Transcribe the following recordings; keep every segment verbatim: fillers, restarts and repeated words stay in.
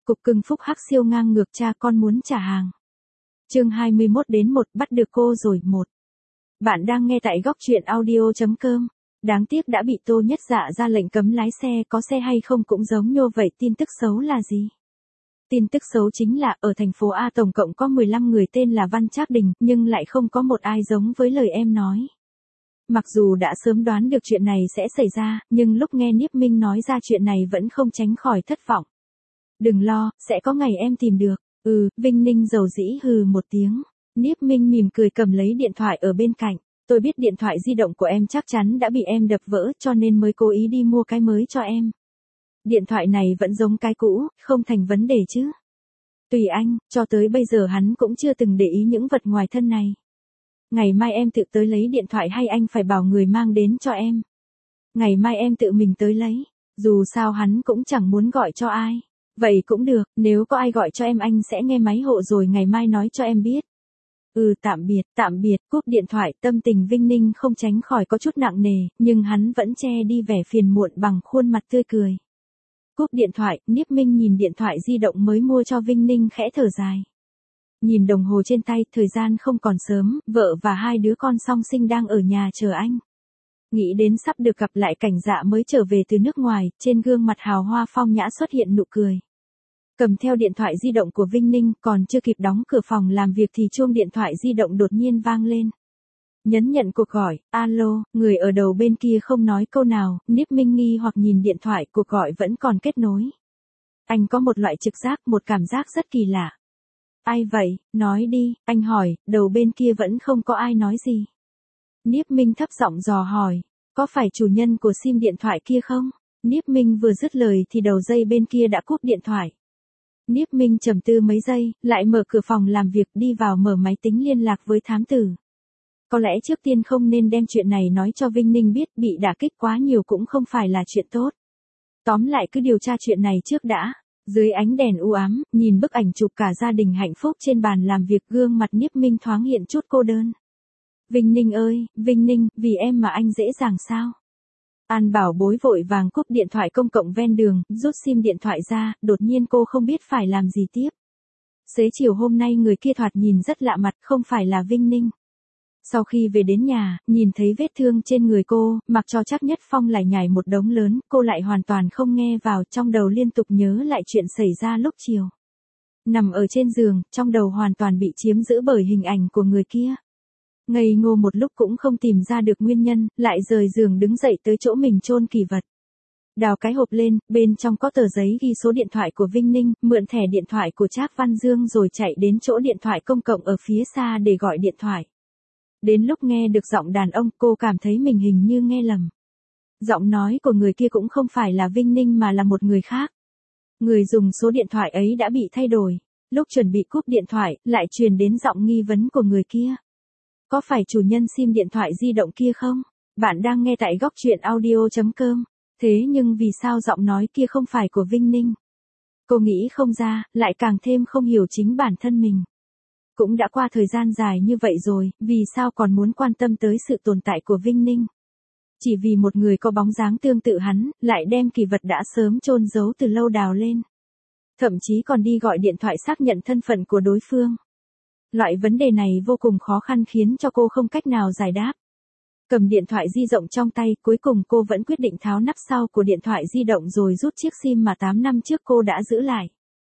Cục cưng phúc hắc siêu ngang ngược cha con muốn trả hàng. Chương hai mươi mốt đến một bắt được cô rồi một. Bạn đang nghe tại góc truyện audio chấm com. Đáng tiếc đã bị Tô Nhất Dạ ra lệnh cấm lái xe, có xe hay không cũng giống nhô vậy. Tin tức xấu là gì? Tin tức xấu chính là ở thành phố A tổng cộng có mười lăm người tên là Văn Trác Đình, nhưng lại không có một ai giống với lời em nói. Mặc dù đã sớm đoán được chuyện này sẽ xảy ra, nhưng lúc nghe Niếp Minh nói ra chuyện này vẫn không tránh khỏi thất vọng. Đừng lo, sẽ có ngày em tìm được. Ừ, Vinh Ninh dầu dĩ hừ một tiếng. Niếp Minh mỉm cười cầm lấy điện thoại ở bên cạnh. Tôi biết điện thoại di động của em chắc chắn đã bị em đập vỡ cho nên mới cố ý đi mua cái mới cho em. Điện thoại này vẫn giống cái cũ, không thành vấn đề chứ. Tùy anh, cho tới bây giờ hắn cũng chưa từng để ý những vật ngoài thân này. Ngày mai em tự tới lấy điện thoại hay anh phải bảo người mang đến cho em? Ngày mai em tự mình tới lấy. Dù sao hắn cũng chẳng muốn gọi cho ai. Vậy cũng được, nếu có ai gọi cho em anh sẽ nghe máy hộ rồi ngày mai nói cho em biết. Ừ tạm biệt, tạm biệt, cúp điện thoại. Tâm tình Vinh Ninh không tránh khỏi có chút nặng nề, nhưng hắn vẫn che đi vẻ phiền muộn bằng khuôn mặt tươi cười. Cúp điện thoại, Niếp Minh nhìn điện thoại di động mới mua cho Vinh Ninh khẽ thở dài. Nhìn đồng hồ trên tay, thời gian không còn sớm, vợ và hai đứa con song sinh đang ở nhà chờ anh. Nghĩ đến sắp được gặp lại Cảnh Dạ mới trở về từ nước ngoài, trên gương mặt hào hoa phong nhã xuất hiện nụ cười. Cầm theo điện thoại di động của Vinh Ninh, còn chưa kịp đóng cửa phòng làm việc thì chuông điện thoại di động đột nhiên vang lên. Nhấn nhận cuộc gọi, alo, người ở đầu bên kia không nói câu nào, Niếp Minh nghi hoặc nhìn điện thoại, cuộc gọi vẫn còn kết nối. Anh có một loại trực giác, một cảm giác rất kỳ lạ. Ai vậy, nói đi, anh hỏi, đầu bên kia vẫn không có ai nói gì. Niếp Minh thấp giọng dò hỏi, có phải chủ nhân của sim điện thoại kia không? Niếp Minh vừa dứt lời thì đầu dây bên kia đã cúp điện thoại. Niếp Minh trầm tư mấy giây, lại mở cửa phòng làm việc đi vào mở máy tính liên lạc với thám tử. Có lẽ trước tiên không nên đem chuyện này nói cho Vinh Ninh biết, bị đả kích quá nhiều cũng không phải là chuyện tốt. Tóm lại cứ điều tra chuyện này trước đã. Dưới ánh đèn u ám, nhìn bức ảnh chụp cả gia đình hạnh phúc trên bàn làm việc, gương mặt Niếp Minh thoáng hiện chút cô đơn. Vinh Ninh ơi, Vinh Ninh, vì em mà anh dễ dàng sao? An Bảo Bối vội vàng cúp điện thoại công cộng ven đường, rút sim điện thoại ra, đột nhiên cô không biết phải làm gì tiếp. Xế chiều hôm nay người kia thoạt nhìn rất lạ mặt, không phải là Vinh Ninh. Sau khi về đến nhà, nhìn thấy vết thương trên người cô, mặc cho Trác Nhất Phong lải nhải một đống lớn, cô lại hoàn toàn không nghe vào, trong đầu liên tục nhớ lại chuyện xảy ra lúc chiều. Nằm ở trên giường, trong đầu hoàn toàn bị chiếm giữ bởi hình ảnh của người kia. Ngây ngô một lúc cũng không tìm ra được nguyên nhân, lại rời giường đứng dậy tới chỗ mình chôn kỷ vật. Đào cái hộp lên, bên trong có tờ giấy ghi số điện thoại của Vinh Ninh, mượn thẻ điện thoại của Trác Văn Dương rồi chạy đến chỗ điện thoại công cộng ở phía xa để gọi điện thoại. Đến lúc nghe được giọng đàn ông, cô cảm thấy mình hình như nghe lầm. Giọng nói của người kia cũng không phải là Vinh Ninh mà là một người khác. Người dùng số điện thoại ấy đã bị thay đổi. Lúc chuẩn bị cúp điện thoại, lại truyền đến giọng nghi vấn của người kia. Có phải chủ nhân sim điện thoại di động kia không? Bạn đang nghe tại góc truyện audio chấm com. Thế nhưng vì sao giọng nói kia không phải của Vinh Ninh? Cô nghĩ không ra, lại càng thêm không hiểu chính bản thân mình. Cũng đã qua thời gian dài như vậy rồi, vì sao còn muốn quan tâm tới sự tồn tại của Vinh Ninh? Chỉ vì một người có bóng dáng tương tự hắn, lại đem kỷ vật đã sớm chôn giấu từ lâu đào lên. Thậm chí còn đi gọi điện thoại xác nhận thân phận của đối phương. Loại vấn đề này vô cùng khó khăn khiến cho cô không cách nào giải đáp. Cầm điện thoại di động trong tay, cuối cùng cô vẫn quyết định tháo nắp sau của điện thoại di động rồi rút chiếc sim mà tám năm trước cô đã giữ lại.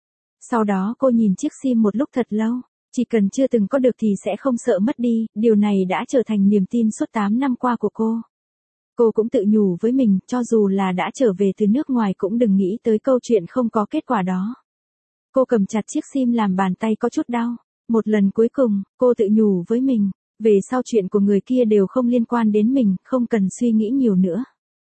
Sau đó cô nhìn chiếc sim một lúc thật lâu. Chỉ cần chưa từng có được thì sẽ không sợ mất đi, điều này đã trở thành niềm tin suốt tám năm qua của cô. Cô cũng tự nhủ với mình, cho dù là đã trở về từ nước ngoài cũng đừng nghĩ tới câu chuyện không có kết quả đó. Cô cầm chặt chiếc sim làm bàn tay có chút đau. Một lần cuối cùng, cô tự nhủ với mình, về sau chuyện của người kia đều không liên quan đến mình, không cần suy nghĩ nhiều nữa.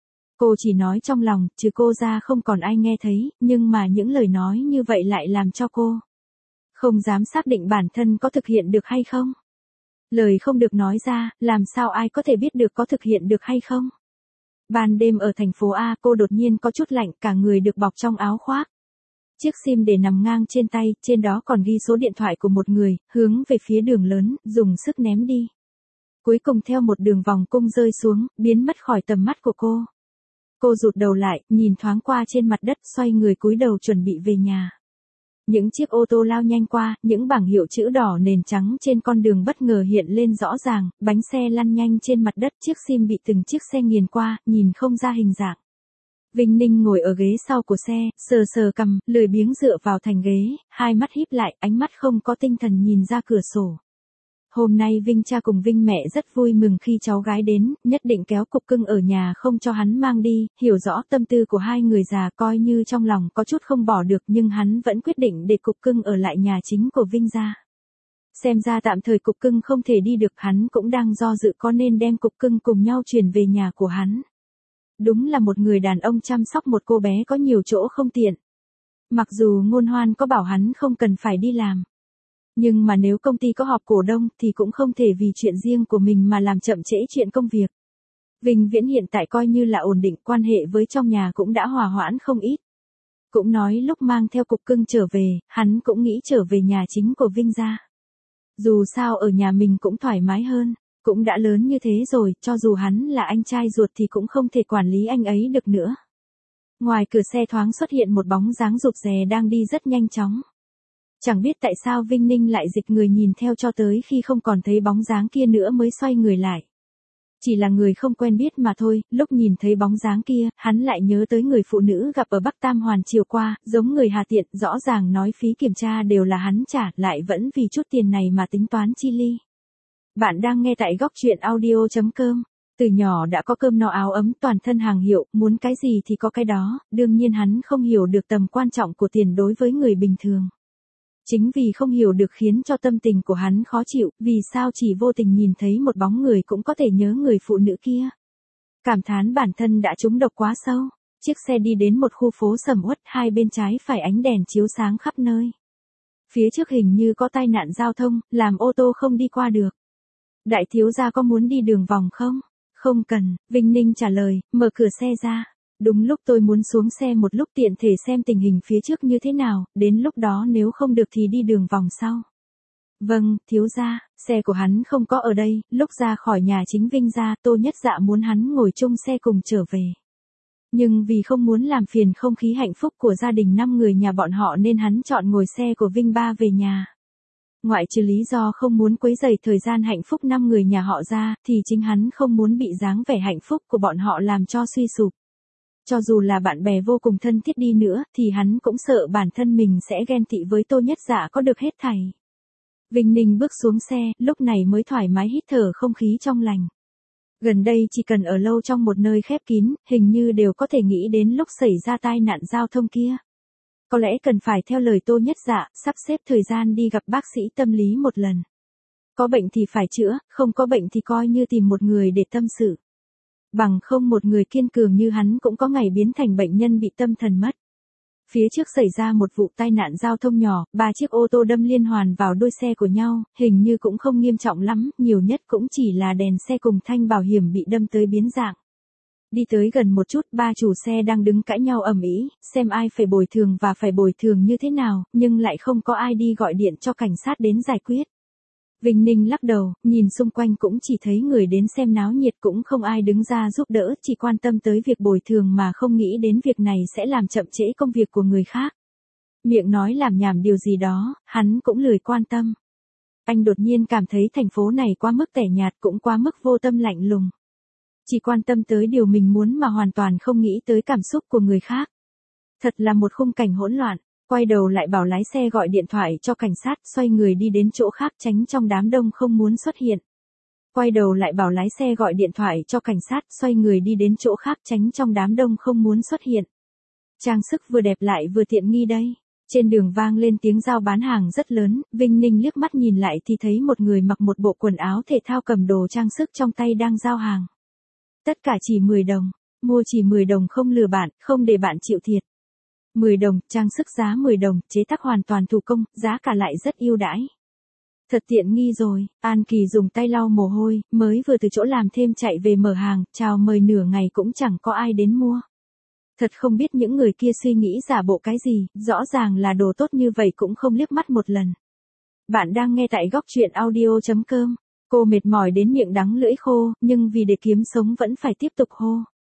Cô chỉ nói trong lòng, trừ cô ra không còn ai nghe thấy, nhưng mà những lời nói như vậy lại làm cho cô không dám xác định bản thân có thực hiện được hay không. Lời không được nói ra, làm sao ai có thể biết được có thực hiện được hay không. Ban đêm ở thành phố A, cô đột nhiên có chút lạnh, cả người được bọc trong áo khoác. Chiếc sim để nằm ngang trên tay, trên đó còn ghi số điện thoại của một người, hướng về phía đường lớn, dùng sức ném đi. Cuối cùng theo một đường vòng cung rơi xuống, biến mất khỏi tầm mắt của cô. Cô rụt đầu lại, nhìn thoáng qua trên mặt đất, xoay người cúi đầu chuẩn bị về nhà. Những chiếc ô tô lao nhanh qua, những bảng hiệu chữ đỏ nền trắng trên con đường bất ngờ hiện lên rõ ràng, bánh xe lăn nhanh trên mặt đất, chiếc sim bị từng chiếc xe nghiền qua, nhìn không ra hình dạng. Vinh Ninh ngồi ở ghế sau của xe, sờ sờ cằm, lười biếng dựa vào thành ghế, hai mắt híp lại, ánh mắt không có tinh thần nhìn ra cửa sổ. Hôm nay Vinh cha cùng Vinh mẹ rất vui mừng khi cháu gái đến, nhất định kéo Cục Cưng ở nhà không cho hắn mang đi, hiểu rõ tâm tư của hai người già, coi như trong lòng có chút không bỏ được, nhưng hắn vẫn quyết định để Cục Cưng ở lại nhà chính của Vinh gia. Xem ra tạm thời Cục Cưng không thể đi được, hắn cũng đang do dự có nên đem Cục Cưng cùng nhau chuyển về nhà của hắn. Đúng là một người đàn ông chăm sóc một cô bé có nhiều chỗ không tiện. Mặc dù Ngôn Hoan có bảo hắn không cần phải đi làm. Nhưng mà nếu công ty có họp cổ đông thì cũng không thể vì chuyện riêng của mình mà làm chậm trễ chuyện công việc. Vinh Viễn hiện tại coi như là ổn định, quan hệ với trong nhà cũng đã hòa hoãn không ít. Cũng nói lúc mang theo Cục Cưng trở về, hắn cũng nghĩ trở về nhà chính của Vinh gia. Dù sao ở nhà mình cũng thoải mái hơn, cũng đã lớn như thế rồi, cho dù hắn là anh trai ruột thì cũng không thể quản lý anh ấy được nữa. Ngoài cửa xe thoáng xuất hiện một bóng dáng rụt rè đang đi rất nhanh chóng. Chẳng biết tại sao Vinh Ninh lại dịch người nhìn theo cho tới khi không còn thấy bóng dáng kia nữa mới xoay người lại. Chỉ là người không quen biết mà thôi, lúc nhìn thấy bóng dáng kia, hắn lại nhớ tới người phụ nữ gặp ở Bắc Tam Hoàn chiều qua, giống người hà tiện, rõ ràng nói phí kiểm tra đều là hắn trả, lại vẫn vì chút tiền này mà tính toán chi ly. Bạn đang nghe tại góc truyện audio chấm com. Từ nhỏ đã có cơm no áo ấm, toàn thân hàng hiệu, muốn cái gì thì có cái đó, đương nhiên hắn không hiểu được tầm quan trọng của tiền đối với người bình thường. Chính vì không hiểu được khiến cho tâm tình của hắn khó chịu, vì sao chỉ vô tình nhìn thấy một bóng người cũng có thể nhớ người phụ nữ kia. Cảm thán bản thân đã trúng độc quá sâu. Chiếc xe đi đến một khu phố sầm uất, hai bên trái phải ánh đèn chiếu sáng khắp nơi. Phía trước hình như có tai nạn giao thông, làm ô tô không đi qua được. Đại thiếu gia có muốn đi đường vòng không? Không cần, Vinh Ninh trả lời, mở cửa xe ra. Đúng lúc tôi muốn xuống xe một lúc tiện thể xem tình hình phía trước như thế nào, đến lúc đó nếu không được thì đi đường vòng sau. Vâng, thiếu gia, xe của hắn không có ở đây, lúc ra khỏi nhà chính Vinh gia, Tô Nhất Dạ muốn hắn ngồi chung xe cùng trở về. Nhưng vì không muốn làm phiền không khí hạnh phúc của gia đình năm người nhà bọn họ nên hắn chọn ngồi xe của Vinh ba về nhà. Ngoại trừ lý do không muốn quấy rầy thời gian hạnh phúc năm người nhà họ ra, thì chính hắn không muốn bị dáng vẻ hạnh phúc của bọn họ làm cho suy sụp. Cho dù là bạn bè vô cùng thân thiết đi nữa, thì hắn cũng sợ bản thân mình sẽ ghen tị với Tô Nhất Dạ có được hết thảy. Vinh Ninh bước xuống xe, lúc này mới thoải mái hít thở không khí trong lành. Gần đây chỉ cần ở lâu trong một nơi khép kín, hình như đều có thể nghĩ đến lúc xảy ra tai nạn giao thông kia. Có lẽ cần phải theo lời Tô Nhất Dạ, sắp xếp thời gian đi gặp bác sĩ tâm lý một lần. Có bệnh thì phải chữa, không có bệnh thì coi như tìm một người để tâm sự. Bằng không một người kiên cường như hắn cũng có ngày biến thành bệnh nhân bị tâm thần mất. Phía trước xảy ra một vụ tai nạn giao thông nhỏ, ba chiếc ô tô đâm liên hoàn vào đuôi xe của nhau, hình như cũng không nghiêm trọng lắm, nhiều nhất cũng chỉ là đèn xe cùng thanh bảo hiểm bị đâm tới biến dạng. Đi tới gần một chút, ba chủ xe đang đứng cãi nhau ầm ĩ, xem ai phải bồi thường và phải bồi thường như thế nào, nhưng lại không có ai đi gọi điện cho cảnh sát đến giải quyết. Vinh Ninh lắc đầu, nhìn xung quanh cũng chỉ thấy người đến xem náo nhiệt, cũng không ai đứng ra giúp đỡ, chỉ quan tâm tới việc bồi thường mà không nghĩ đến việc này sẽ làm chậm trễ công việc của người khác. Miệng nói làm nhảm điều gì đó, hắn cũng lười quan tâm. Anh đột nhiên cảm thấy thành phố này quá mức tẻ nhạt, cũng quá mức vô tâm lạnh lùng. Chỉ quan tâm tới điều mình muốn mà hoàn toàn không nghĩ tới cảm xúc của người khác. Thật là một khung cảnh hỗn loạn. Quay đầu lại bảo lái xe gọi điện thoại cho cảnh sát, xoay người đi đến chỗ khác tránh trong đám đông không muốn xuất hiện. Quay đầu lại bảo lái xe gọi điện thoại cho cảnh sát, xoay người đi đến chỗ khác tránh trong đám đông không muốn xuất hiện. Trang sức vừa đẹp lại vừa tiện nghi đây. Trên đường vang lên tiếng giao bán hàng rất lớn, Vinh Ninh liếc mắt nhìn lại thì thấy một người mặc một bộ quần áo thể thao cầm đồ trang sức trong tay đang giao hàng. Tất cả chỉ mười đồng, mua chỉ mười đồng không lừa bạn, không để bạn chịu thiệt. mười đồng, trang sức giá mười đồng, chế tác hoàn toàn thủ công, giá cả lại rất ưu đãi. Thật tiện nghi rồi, An Kỳ dùng tay lau mồ hôi, mới vừa từ chỗ làm thêm chạy về mở hàng, chào mời nửa ngày cũng chẳng có ai đến mua. Thật không biết những người kia suy nghĩ giả bộ cái gì, rõ ràng là đồ tốt như vậy cũng không liếc mắt một lần. Bạn đang nghe tại góc truyện audio chấm com. Cô mệt mỏi đến miệng đắng lưỡi khô, nhưng vì để kiếm sống vẫn phải tiếp tục hô.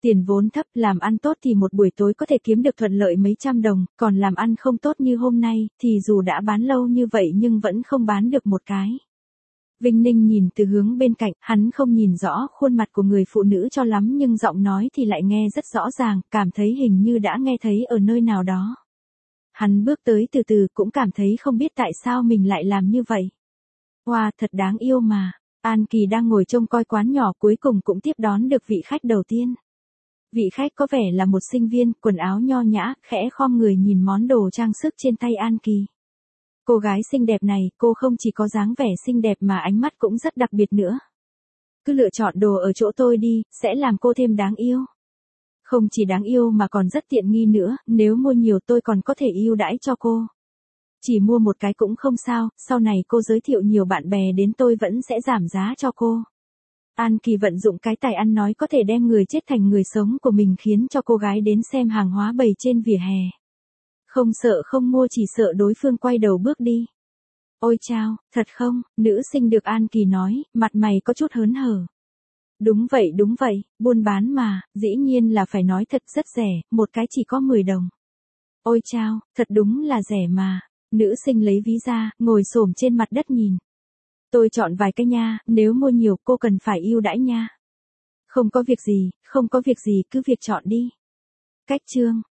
Tiền vốn thấp, làm ăn tốt thì một buổi tối có thể kiếm được thuận lợi mấy trăm đồng, còn làm ăn không tốt như hôm nay, thì dù đã bán lâu như vậy nhưng vẫn không bán được một cái. Vinh Ninh nhìn từ hướng bên cạnh, hắn không nhìn rõ khuôn mặt của người phụ nữ cho lắm nhưng giọng nói thì lại nghe rất rõ ràng, cảm thấy hình như đã nghe thấy ở nơi nào đó. Hắn bước tới từ từ cũng cảm thấy không biết tại sao mình lại làm như vậy. Wow, thật đáng yêu mà. An Kỳ đang ngồi trông coi quán nhỏ cuối cùng cũng tiếp đón được vị khách đầu tiên. Vị khách có vẻ là một sinh viên, quần áo nho nhã, khẽ khom người nhìn món đồ trang sức trên tay An Kỳ. Cô gái xinh đẹp này, cô không chỉ có dáng vẻ xinh đẹp mà ánh mắt cũng rất đặc biệt nữa. Cứ lựa chọn đồ ở chỗ tôi đi, sẽ làm cô thêm đáng yêu. Không chỉ đáng yêu mà còn rất tiện nghi nữa, nếu mua nhiều tôi còn có thể ưu đãi cho cô. Chỉ mua một cái cũng không sao, sau này cô giới thiệu nhiều bạn bè đến tôi vẫn sẽ giảm giá cho cô. An Kỳ vận dụng cái tài ăn nói có thể đem người chết thành người sống của mình khiến cho cô gái đến xem hàng hóa bày trên vỉa hè. Không sợ không mua chỉ sợ đối phương quay đầu bước đi. Ôi chao, thật không, nữ sinh được An Kỳ nói, mặt mày có chút hớn hở. Đúng vậy đúng vậy, buôn bán mà, dĩ nhiên là phải nói thật rất rẻ, một cái chỉ có mười đồng. Ôi chao, thật đúng là rẻ mà. Nữ sinh lấy ví ra, ngồi xổm trên mặt đất nhìn. Tôi chọn vài cái nha, nếu mua nhiều cô cần phải ưu đãi nha. Không có việc gì, không có việc gì cứ việc chọn đi. Cách chương